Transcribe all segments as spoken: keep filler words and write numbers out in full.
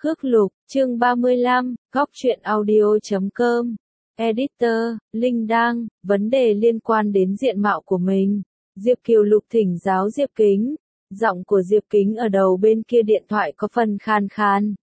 Khước Lục, chương ba mươi lăm, góc truyện audio chấm com. Editor, Linh Đăng, vấn đề liên quan đến diện mạo của mình. Diệp Kiều Lục thỉnh giáo Diệp Kính. Giọng của Diệp Kính ở đầu bên kia điện thoại có phần khan khan.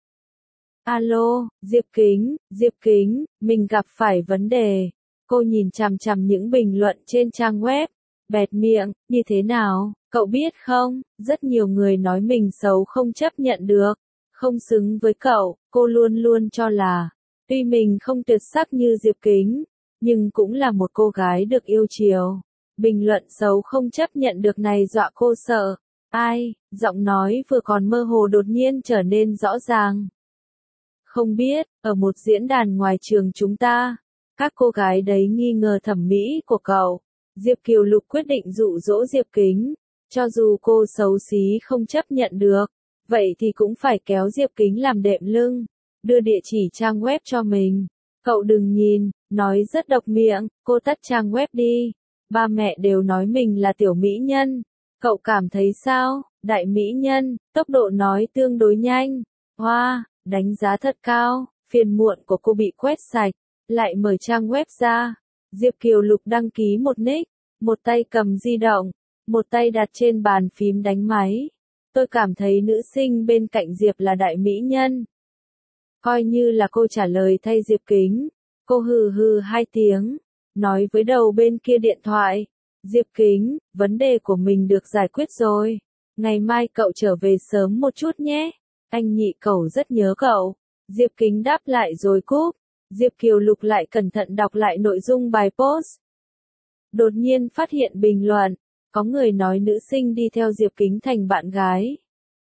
Alo, Diệp Kính, Diệp Kính, mình gặp phải vấn đề. Cô nhìn chằm chằm những bình luận trên trang web, bẹt miệng, như thế nào, cậu biết không, rất nhiều người nói mình xấu không chấp nhận được, không xứng với cậu, cô luôn luôn cho là, tuy mình không tuyệt sắc như Diệp Kính, nhưng cũng là một cô gái được yêu chiều. Bình luận xấu không chấp nhận được này dọa cô sợ. Ai, giọng nói vừa còn mơ hồ đột nhiên trở nên rõ ràng. Không biết, ở một diễn đàn ngoài trường chúng ta, các cô gái đấy nghi ngờ thẩm mỹ của cậu. Diệp Kiều Lục quyết định dụ dỗ Diệp Kính, cho dù cô xấu xí không chấp nhận được, vậy thì cũng phải kéo Diệp Kính làm đệm lưng, đưa địa chỉ trang web cho mình. Cậu đừng nhìn, nói rất độc miệng, cô tắt trang web đi. Ba mẹ đều nói mình là tiểu mỹ nhân. Cậu cảm thấy sao, đại mỹ nhân, tốc độ nói tương đối nhanh. Hoa, wow, đánh giá thật cao, phiền muộn của cô bị quét sạch, lại mở trang web ra. Diệp Kiều Lục đăng ký một nick, một tay cầm di động, một tay đặt trên bàn phím đánh máy. Tôi cảm thấy nữ sinh bên cạnh Diệp là đại mỹ nhân. Coi như là cô trả lời thay Diệp Kính. Cô hừ hừ hai tiếng, nói với đầu bên kia điện thoại. Diệp Kính, vấn đề của mình được giải quyết rồi. Ngày mai cậu trở về sớm một chút nhé. Anh nhị cậu rất nhớ cậu. Diệp Kính đáp lại rồi cúp. Diệp Kiều Lục lại cẩn thận đọc lại nội dung bài post. Đột nhiên phát hiện bình luận, có người nói nữ sinh đi theo Diệp Kính thành bạn gái.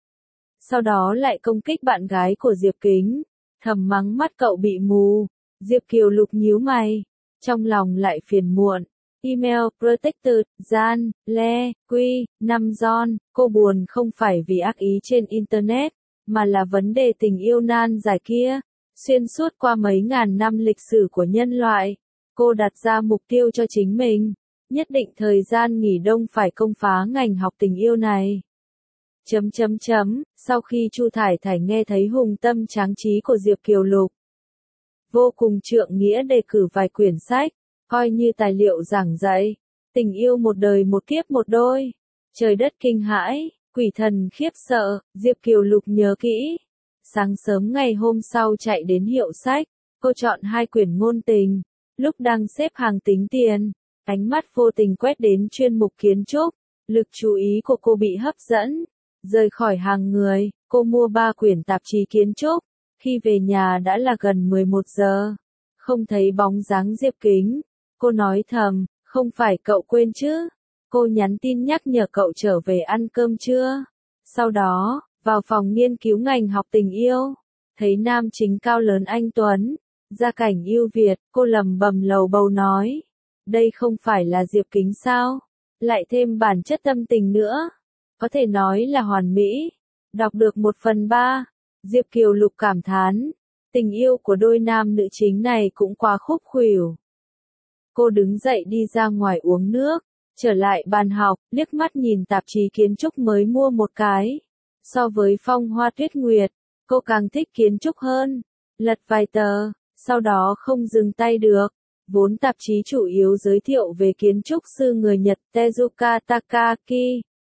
Sau đó lại công kích bạn gái của Diệp Kính, thầm mắng mắt cậu bị mù. Diệp Kiều Lục nhíu mày, trong lòng lại phiền muộn. Email, Protected, Gian, Le, Quy, năm John, cô buồn không phải vì ác ý trên Internet, mà là vấn đề tình yêu nan giải kia. Xuyên suốt qua mấy ngàn năm lịch sử của nhân loại, cô đặt ra mục tiêu cho chính mình, nhất định thời gian nghỉ đông phải công phá ngành học tình yêu này. Chấm chấm chấm, sau khi Chu Thải Thải nghe thấy hùng tâm tráng trí của Diệp Kiều Lục, vô cùng trượng nghĩa đề cử vài quyển sách, coi như tài liệu giảng dạy, tình yêu một đời một kiếp một đôi, trời đất kinh hãi, quỷ thần khiếp sợ, Diệp Kiều Lục nhớ kỹ. Sáng sớm ngày hôm sau chạy đến hiệu sách, cô chọn hai quyển ngôn tình, lúc đang xếp hàng tính tiền, ánh mắt vô tình quét đến chuyên mục kiến trúc, lực chú ý của cô bị hấp dẫn, rời khỏi hàng người, cô mua ba quyển tạp chí kiến trúc, khi về nhà đã là gần mười một giờ, không thấy bóng dáng Diệp Kính, cô nói thầm, không phải cậu quên chứ, cô nhắn tin nhắc nhở cậu trở về ăn cơm trưa, sau đó, vào phòng nghiên cứu ngành học tình yêu, thấy nam chính cao lớn anh tuấn, gia cảnh ưu việt, cô lầm bầm lầu bầu nói, đây không phải là Diệp Kính sao, lại thêm bản chất tâm tình nữa, có thể nói là hoàn mỹ. Đọc được một phần ba, Diệp Kiều Lục cảm thán, tình yêu của đôi nam nữ chính này cũng quá khúc khuỷu. Cô đứng dậy đi ra ngoài uống nước, trở lại bàn học, liếc mắt nhìn tạp chí kiến trúc mới mua một cái. So với Phong Hoa Tuyết Nguyệt, cô càng thích kiến trúc hơn. Lật vài tờ, sau đó không dừng tay được. Vốn tạp chí chủ yếu giới thiệu về kiến trúc sư người Nhật Tezuka Takaki.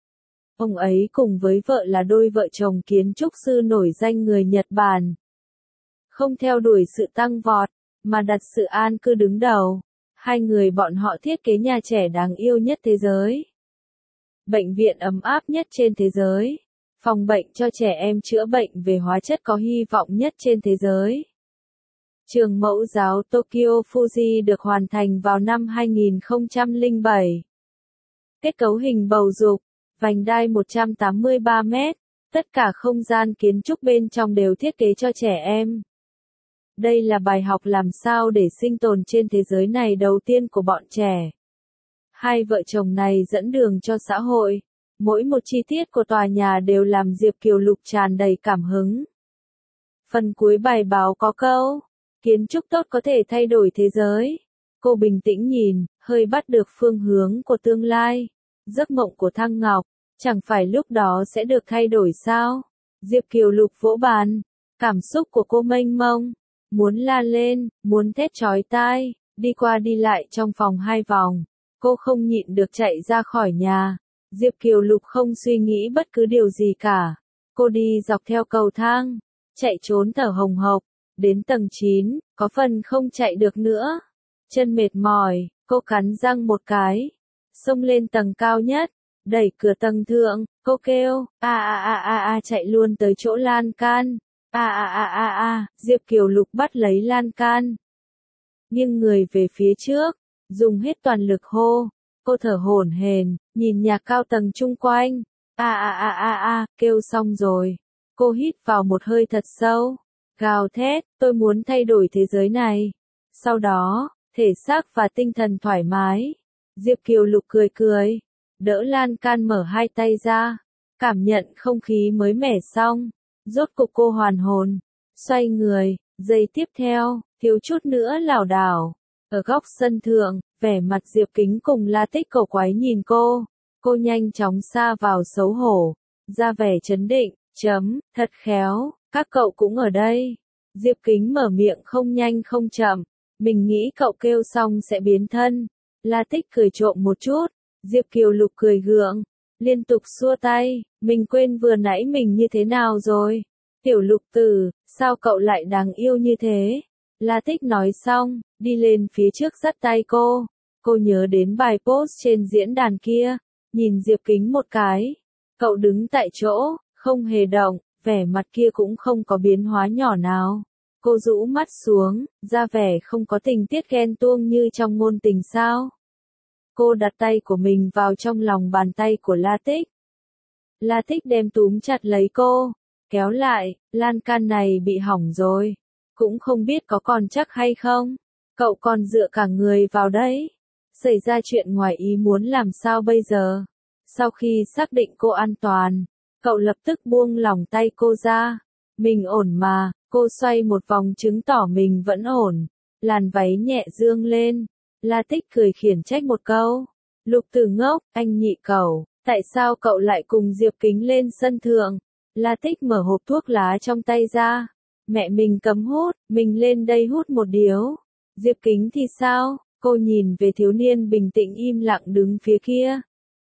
Ông ấy cùng với vợ là đôi vợ chồng kiến trúc sư nổi danh người Nhật Bản. Không theo đuổi sự tăng vọt, mà đặt sự an cư đứng đầu. Hai người bọn họ thiết kế nhà trẻ đáng yêu nhất thế giới. Bệnh viện ấm áp nhất trên thế giới. Phòng bệnh cho trẻ em chữa bệnh về hóa chất có hy vọng nhất trên thế giới. Trường mẫu giáo Tokyo Fuji được hoàn thành vào năm hai nghìn không trăm lẻ bảy. Kết cấu hình bầu dục, vành đai một trăm tám mươi ba mét, tất cả không gian kiến trúc bên trong đều thiết kế cho trẻ em. Đây là bài học làm sao để sinh tồn trên thế giới này đầu tiên của bọn trẻ. Hai vợ chồng này dẫn đường cho xã hội. Mỗi một chi tiết của tòa nhà đều làm Diệp Kiều Lục tràn đầy cảm hứng. Phần cuối bài báo có câu, kiến trúc tốt có thể thay đổi thế giới. Cô bình tĩnh nhìn, hơi bắt được phương hướng của tương lai. Giấc mộng của Thăng Ngọc, chẳng phải lúc đó sẽ được thay đổi sao? Diệp Kiều Lục vỗ bàn. Cảm xúc của cô mênh mông, muốn la lên, muốn thét chói tai, đi qua đi lại trong phòng hai vòng. Cô không nhịn được chạy ra khỏi nhà. Diệp Kiều Lục không suy nghĩ bất cứ điều gì cả. Cô đi dọc theo cầu thang, chạy trốn thở hồng hộc, đến tầng chín, có phần không chạy được nữa. Chân mệt mỏi, cô cắn răng một cái, xông lên tầng cao nhất, đẩy cửa tầng thượng, cô kêu, a a a a a chạy luôn tới chỗ lan can. A a a a a, Diệp Kiều Lục bắt lấy lan can, nghiêng người về phía trước, dùng hết toàn lực hô. Cô thở hổn hển, nhìn nhà cao tầng chung quanh. A a a a a, kêu xong rồi. Cô hít vào một hơi thật sâu, gào thét, tôi muốn thay đổi thế giới này. Sau đó, thể xác và tinh thần thoải mái. Diệp Kiều Lục cười cười, đỡ lan can mở hai tay ra, cảm nhận không khí mới mẻ xong. Rốt cục cô hoàn hồn, xoay người, giây tiếp theo, thiếu chút nữa lảo đảo. Ở góc sân thượng, vẻ mặt Diệp Kính cùng La Tích cổ quái nhìn cô. Cô nhanh chóng sa vào xấu hổ, ra vẻ chấn định, chấm, thật khéo, các cậu cũng ở đây. Diệp Kính mở miệng không nhanh không chậm, mình nghĩ cậu kêu xong sẽ biến thân. La Tích cười trộm một chút, Diệp Kiều Lục cười gượng, liên tục xua tay, mình quên vừa nãy mình như thế nào rồi. Tiểu Lục tử, sao cậu lại đáng yêu như thế? La Tích nói xong, đi lên phía trước dắt tay cô. Cô nhớ đến bài post trên diễn đàn kia, nhìn Diệp Kính một cái. Cậu đứng tại chỗ, không hề động, vẻ mặt kia cũng không có biến hóa nhỏ nào. Cô rũ mắt xuống, ra vẻ không có tình tiết ghen tuông như trong ngôn tình sao. Cô đặt tay của mình vào trong lòng bàn tay của La Tích. La Tích đem túm chặt lấy cô, kéo lại, lan can này bị hỏng rồi. Cũng không biết có còn chắc hay không. Cậu còn dựa cả người vào đấy. Xảy ra chuyện ngoài ý muốn làm sao bây giờ? Sau khi xác định cô an toàn, cậu lập tức buông lỏng tay cô ra. Mình ổn mà, cô xoay một vòng chứng tỏ mình vẫn ổn. Làn váy nhẹ dương lên. La Tích cười khiển trách một câu. Lục Tử ngốc, anh nhị cẩu, tại sao cậu lại cùng Diệp Kính lên sân thượng? La Tích mở hộp thuốc lá trong tay ra. Mẹ mình cấm hút, mình lên đây hút một điếu. Diệp Kính thì sao? Cô nhìn về thiếu niên bình tĩnh im lặng đứng phía kia.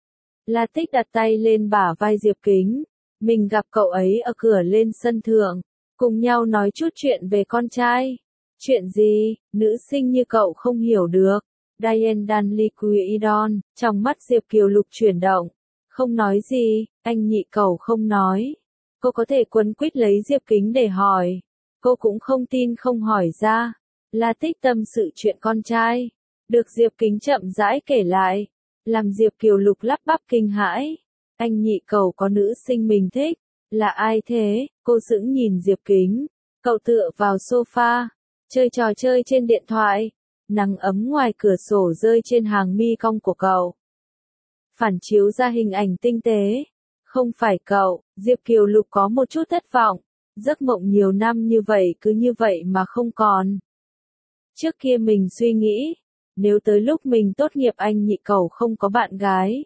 La Tích đặt tay lên bả vai Diệp Kính. Mình gặp cậu ấy ở cửa lên sân thượng, cùng nhau nói chút chuyện về con trai. Chuyện gì? Nữ sinh như cậu không hiểu được. Diane Danliquidon, trong mắt Diệp Kiều Lục chuyển động. Không nói gì, anh nhị cẩu không nói. Cô có thể quấn quýt lấy Diệp Kính để hỏi. Cô cũng không tin không hỏi ra. La Tích tâm sự chuyện con trai. Được Diệp Kính chậm rãi kể lại. Làm Diệp Kiều Lục lắp bắp kinh hãi. Anh nhị cẩu có nữ sinh mình thích. Là ai thế? Cô sững nhìn Diệp Kính. Cậu tựa vào sofa, chơi trò chơi trên điện thoại. Nắng ấm ngoài cửa sổ rơi trên hàng mi cong của cậu, phản chiếu ra hình ảnh tinh tế. Không phải cậu. Diệp Kiều Lục có một chút thất vọng. Giấc mộng nhiều năm như vậy cứ như vậy mà không còn. Trước kia mình suy nghĩ, nếu tới lúc mình tốt nghiệp anh nhị cẩu không có bạn gái,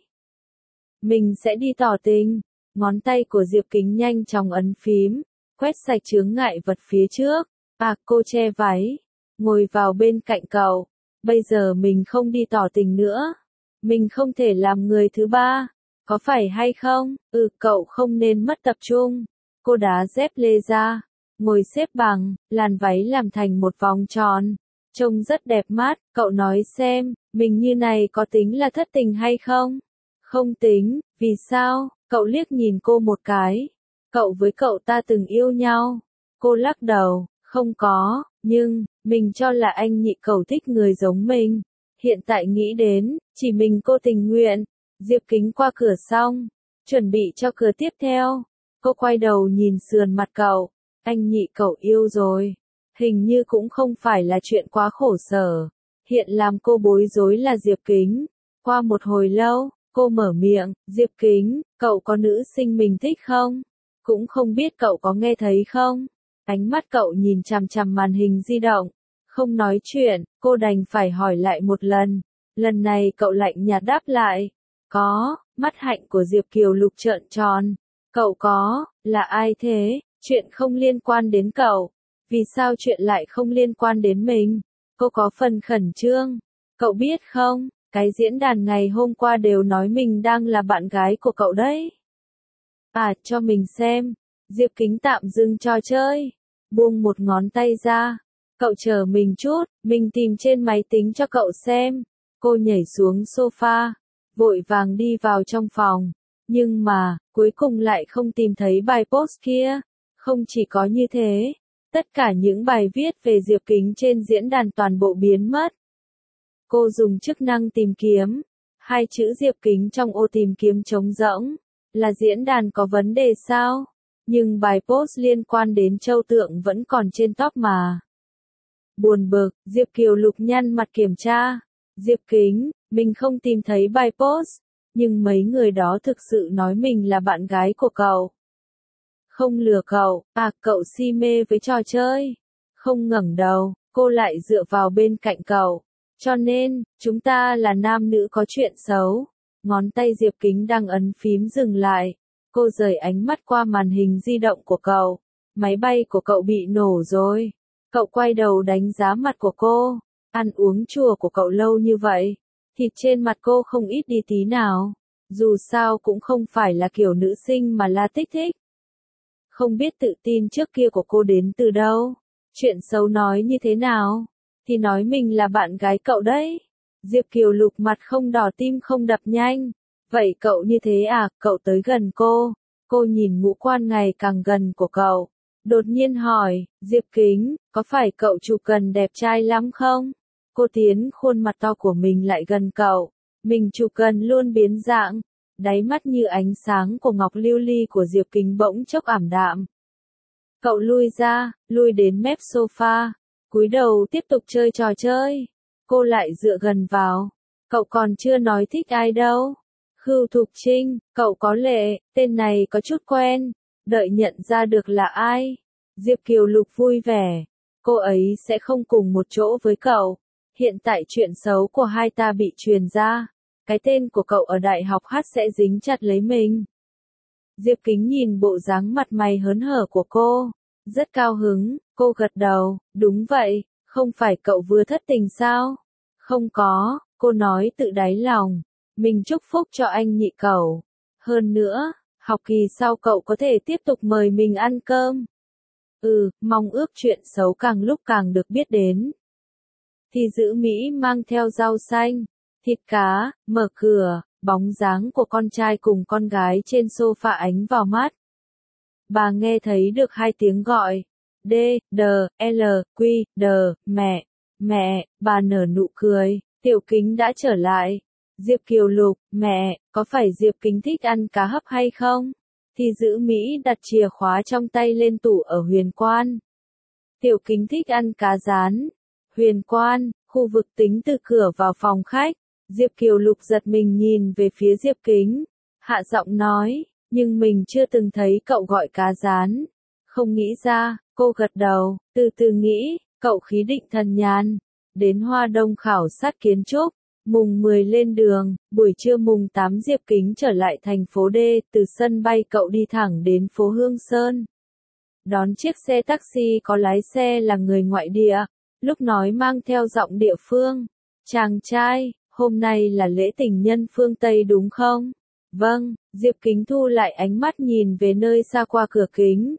mình sẽ đi tỏ tình. Ngón tay của Diệp Kính nhanh chóng ấn phím, quét sạch chướng ngại vật phía trước. À, cô che váy, ngồi vào bên cạnh cậu. Bây giờ mình không đi tỏ tình nữa. Mình không thể làm người thứ ba. Có phải hay không? Ừ, cậu không nên mất tập trung. Cô đá dép lê ra, ngồi xếp bằng, làn váy làm thành một vòng tròn. Trông rất đẹp mắt, cậu nói xem, mình như này có tính là thất tình hay không? Không tính, vì sao? Cậu liếc nhìn cô một cái. Cậu với cậu ta từng yêu nhau. Cô lắc đầu, không có, nhưng, mình cho là anh nhị cẩu thích người giống mình. Hiện tại nghĩ đến, chỉ mình cô tình nguyện. Diệp Kính qua cửa xong, chuẩn bị cho cửa tiếp theo. Cô quay đầu nhìn sườn mặt cậu. Anh nhị cậu yêu rồi. Hình như cũng không phải là chuyện quá khổ sở. Hiện làm cô bối rối là Diệp Kính. Qua một hồi lâu, cô mở miệng, Diệp Kính, cậu có nữ sinh mình thích không? Cũng không biết cậu có nghe thấy không? Ánh mắt cậu nhìn chằm chằm màn hình di động. Không nói chuyện, cô đành phải hỏi lại một lần. Lần này cậu lạnh nhạt đáp lại. Có. Mắt hạnh của Diệp Kiều Lục trợn tròn. Cậu có, là ai thế? Chuyện không liên quan đến cậu. Vì sao chuyện lại không liên quan đến mình? Cô có phần khẩn trương. Cậu biết không, cái diễn đàn ngày hôm qua đều nói mình đang là bạn gái của cậu đấy. À, cho mình xem. Diệp Kính tạm dừng trò chơi. Buông một ngón tay ra. Cậu chờ mình chút, mình tìm trên máy tính cho cậu xem. Cô nhảy xuống sofa, vội vàng đi vào trong phòng. Nhưng mà, cuối cùng lại không tìm thấy bài post kia. Không chỉ có như thế, tất cả những bài viết về Diệp Kính trên diễn đàn toàn bộ biến mất. Cô dùng chức năng tìm kiếm. Hai chữ Diệp Kính trong ô tìm kiếm trống rỗng. Là diễn đàn có vấn đề sao? Nhưng bài post liên quan đến Châu Tượng vẫn còn trên top mà. Buồn bực, Diệp Kiều Lục nhăn mặt kiểm tra. Diệp Kính, mình không tìm thấy bài post. Nhưng mấy người đó thực sự nói mình là bạn gái của cậu. Không lừa cậu, à cậu si mê với trò chơi. Không ngẩng đầu, cô lại dựa vào bên cạnh cậu. Cho nên, chúng ta là nam nữ có chuyện xấu. Ngón tay Diệp Kính đang ấn phím dừng lại. Cô rời ánh mắt qua màn hình di động của cậu. Máy bay của cậu bị nổ rồi. Cậu quay đầu đánh giá mặt của cô. Ăn uống chùa của cậu lâu như vậy. Thịt trên mặt cô không ít đi tí nào. Dù sao cũng không phải là kiểu nữ sinh mà La Tích thích. Không biết tự tin trước kia của cô đến từ đâu. Chuyện xấu nói như thế nào? Thì nói mình là bạn gái cậu đấy. Diệp Kiều Lục mặt không đỏ tim không đập nhanh. Vậy cậu như thế à? Cậu tới gần cô. Cô nhìn ngũ quan ngày càng gần của cậu. Đột nhiên hỏi, Diệp Kính, có phải cậu chụp gần đẹp trai lắm không? Cô tiến khuôn mặt to của mình lại gần cậu. Mình chụp gần luôn biến dạng. Đáy mắt như ánh sáng của ngọc lưu ly của Diệp Kính bỗng chốc ảm đạm. Cậu lui ra, lui đến mép sofa. Cúi đầu tiếp tục chơi trò chơi. Cô lại dựa gần vào. Cậu còn chưa nói thích ai đâu. Khưu Thục Trinh, cậu có lệ, tên này có chút quen. Đợi nhận ra được là ai. Diệp Kiều Lục vui vẻ. Cô ấy sẽ không cùng một chỗ với cậu. Hiện tại chuyện xấu của hai ta bị truyền ra. Cái tên của cậu ở đại học hát sẽ dính chặt lấy mình. Diệp Kính nhìn bộ dáng mặt mày hớn hở của cô. Rất cao hứng, cô gật đầu, đúng vậy, không phải cậu vừa thất tình sao? Không có, cô nói tự đáy lòng. Mình chúc phúc cho anh nhị cậu. Hơn nữa, học kỳ sau cậu có thể tiếp tục mời mình ăn cơm. Ừ, mong ước chuyện xấu càng lúc càng được biết đến. Thì giữ Mỹ mang theo rau xanh, thịt cá, mở cửa, bóng dáng của con trai cùng con gái trên sofa ánh vào mắt. Bà nghe thấy được hai tiếng gọi. D, D, L, Q, D, mẹ, mẹ, bà nở nụ cười, Tiểu Kính đã trở lại. Diệp Kiều Lục, mẹ, có phải Diệp Kính thích ăn cá hấp hay không? Thì giữ Mỹ đặt chìa khóa trong tay lên tủ ở Huyền Quan. Tiểu Kính thích ăn cá rán. Huyền Quan, khu vực tính từ cửa vào phòng khách. Diệp Kiều Lục giật mình nhìn về phía Diệp Kính. Hạ giọng nói, nhưng mình chưa từng thấy cậu gọi cá rán. Không nghĩ ra, cô gật đầu, từ từ nghĩ, cậu khí định thần nhàn. Đến Hoa Đông khảo sát kiến trúc. Mùng mười lên đường, buổi trưa mùng tám Diệp Kính trở lại thành phố D, từ sân bay cậu đi thẳng đến phố Hương Sơn. Đón chiếc xe taxi có lái xe là người ngoại địa, lúc nói mang theo giọng địa phương. Chàng trai, hôm nay là lễ tình nhân phương Tây đúng không? Vâng, Diệp Kính thu lại ánh mắt nhìn về nơi xa qua cửa kính.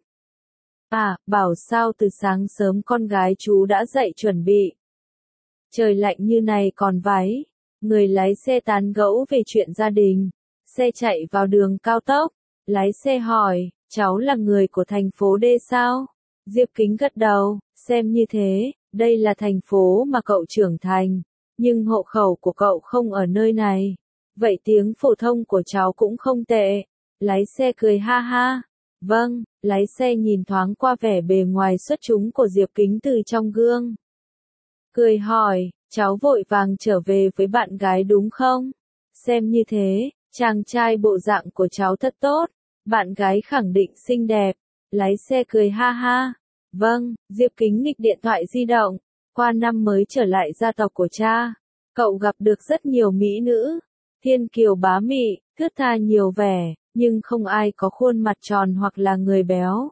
À, bảo sao từ sáng sớm con gái chú đã dậy chuẩn bị. Trời lạnh như này còn váy. Người lái xe tán gẫu về chuyện gia đình. Xe chạy vào đường cao tốc. Lái xe hỏi, cháu là người của thành phố D sao? Diệp Kính gật đầu, xem như thế, đây là thành phố mà cậu trưởng thành. Nhưng hộ khẩu của cậu không ở nơi này. Vậy tiếng phổ thông của cháu cũng không tệ. Lái xe cười ha ha. Vâng, lái xe nhìn thoáng qua vẻ bề ngoài xuất chúng của Diệp Kính từ trong gương. Cười hỏi, cháu vội vàng trở về với bạn gái đúng không? Xem như thế, chàng trai bộ dạng của cháu thật tốt. Bạn gái khẳng định xinh đẹp. Lái xe cười ha ha. Vâng, Diệp Kính nghịch điện thoại di động. Qua năm mới trở lại gia tộc của cha. Cậu gặp được rất nhiều mỹ nữ. Thiên kiều bá mị, thướt tha nhiều vẻ, nhưng không ai có khuôn mặt tròn hoặc là người béo.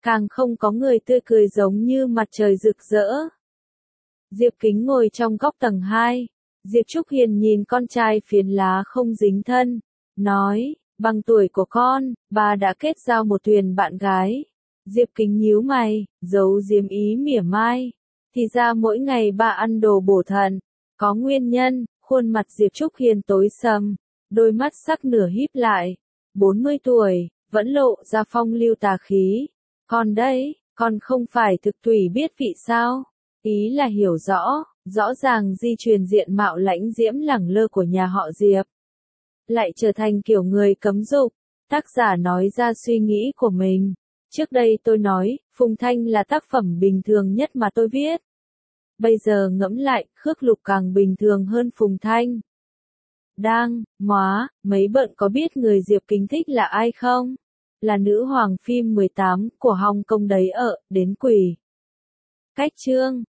càng không có người tươi cười giống như mặt trời rực rỡ. Diệp Kính ngồi trong góc tầng hai. Diệp Trúc Hiền nhìn con trai phiến lá không dính thân, nói, bằng tuổi của con, bà đã kết giao một thuyền bạn gái. Diệp Kính nhíu mày, giấu giếm ý mỉa mai. Thì ra mỗi ngày bà ăn đồ bổ thận, có nguyên nhân. Khuôn mặt Diệp Trúc Hiền tối sầm, đôi mắt sắc nửa híp lại. bốn mươi tuổi, vẫn lộ ra phong lưu tà khí. Còn đây, còn không phải thực thủy biết vị sao? Ý là hiểu rõ, rõ ràng di truyền diện mạo lãnh diễm lẳng lơ của nhà họ Diệp. Lại trở thành kiểu người cấm dục. Tác giả nói ra suy nghĩ của mình. Trước đây tôi nói, Phùng Thanh là tác phẩm bình thường nhất mà tôi viết. Bây giờ ngẫm lại, Khước Lục càng bình thường hơn Phùng Thanh. Đang, móa, mấy bận có biết người Diệp Kính thích là ai không? Là nữ hoàng phim mười tám của Hồng Kông đấy ở, đến quỷ. Cách chương.